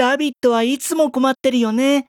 ラビットはいつも困ってるよね。